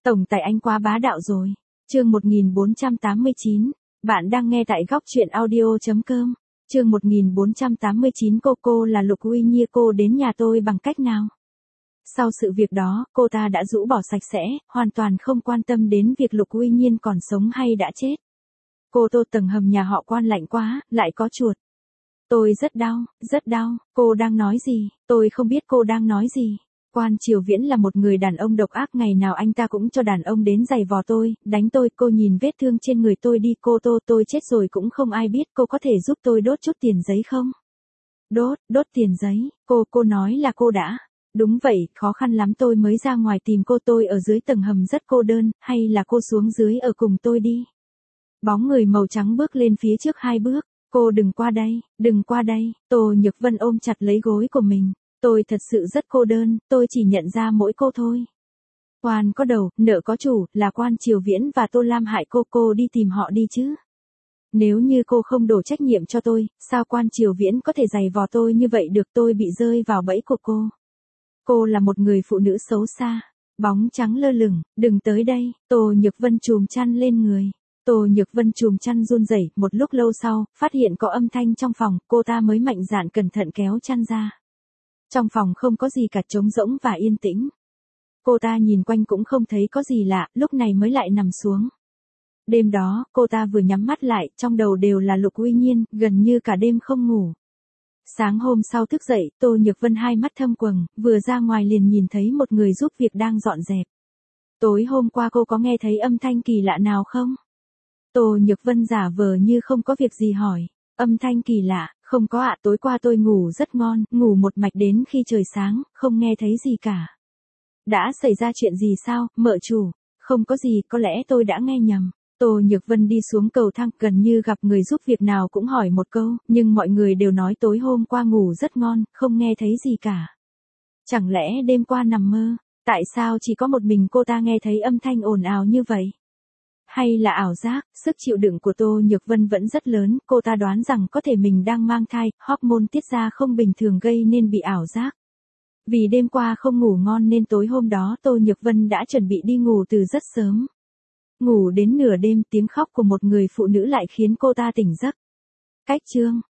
Tổng tài anh quá bá đạo rồi. Chương 1489. Bạn đang nghe tại góc truyện audio.com. Chương 1489. Cô là Lục Uy Nhi. Cô đến nhà tôi bằng cách nào? Sau sự việc đó, cô ta đã rũ bỏ sạch sẽ, hoàn toàn không quan tâm đến việc Lục Uy Nhiên còn sống hay đã chết. Cô Tô, tầng hầm nhà họ Quan lạnh quá, lại có chuột. Tôi rất đau, cô đang nói gì? Tôi không biết cô đang nói gì. Quan Triều Viễn là một người đàn ông độc ác, ngày nào anh ta cũng cho đàn ông đến giày vò tôi, đánh tôi. Cô nhìn vết thương trên người tôi đi. Cô Tô, tôi chết rồi cũng không ai biết. Cô có thể giúp tôi đốt chút tiền giấy không? Đốt tiền giấy? Cô nói là cô đã. Đúng vậy, khó khăn lắm tôi mới ra ngoài tìm cô. Tôi ở dưới tầng hầm rất cô đơn, hay là cô xuống dưới ở cùng tôi đi? Bóng người màu trắng bước lên phía trước 2 bước. Cô đừng qua đây. Tô Nhược Vân ôm chặt lấy gối của mình. Tôi thật sự rất cô đơn, tôi chỉ nhận ra mỗi cô thôi. Quan có đầu, nợ có chủ, là Quan Triều Viễn và Tô Lam hại cô đi tìm họ đi chứ. Nếu như cô không đổ trách nhiệm cho tôi, sao Quan Triều Viễn có thể giày vò tôi như vậy được? Tôi bị rơi vào bẫy của cô. Cô là một người phụ nữ xấu xa. Bóng trắng lơ lửng, đừng tới đây. Tô Nhược Vân chùm chăn lên người. Tô Nhược Vân chùm chăn run rẩy. Một lúc lâu sau, phát hiện có âm thanh trong phòng, cô ta mới mạnh dạn cẩn thận kéo chăn ra. Trong phòng không có gì cả, trống rỗng và yên tĩnh. Cô ta nhìn quanh cũng không thấy có gì lạ, lúc này mới lại nằm xuống. Đêm đó, cô ta vừa nhắm mắt lại, trong đầu đều là Lục Uy Nhiên, gần như cả đêm không ngủ. Sáng hôm sau thức dậy, Tô Nhược Vân hai mắt thâm quầng, vừa ra ngoài liền nhìn thấy một người giúp việc đang dọn dẹp. Tối hôm qua cô có nghe thấy âm thanh kỳ lạ nào không? Tô Nhược Vân giả vờ như không có việc gì hỏi. Âm thanh kỳ lạ? Không có ạ, tối qua tôi ngủ rất ngon, ngủ một mạch đến khi trời sáng, không nghe thấy gì cả. Đã xảy ra chuyện gì sao, mợ chủ? Không có gì, có lẽ tôi đã nghe nhầm. Tô Nhược Vân đi xuống cầu thang, gần như gặp người giúp việc nào cũng hỏi một câu, nhưng mọi người đều nói tối hôm qua ngủ rất ngon, không nghe thấy gì cả. Chẳng lẽ đêm qua nằm mơ? Tại sao chỉ có một mình cô ta nghe thấy âm thanh ồn ào như vậy? Hay là ảo giác? Sức chịu đựng của Tô Nhược Vân vẫn rất lớn, cô ta đoán rằng có thể mình đang mang thai, hormone tiết ra không bình thường gây nên bị ảo giác. Vì đêm qua không ngủ ngon nên tối hôm đó Tô Nhược Vân đã chuẩn bị đi ngủ từ rất sớm. Ngủ đến nửa đêm, tiếng khóc của một người phụ nữ lại khiến cô ta tỉnh giấc. Cách chương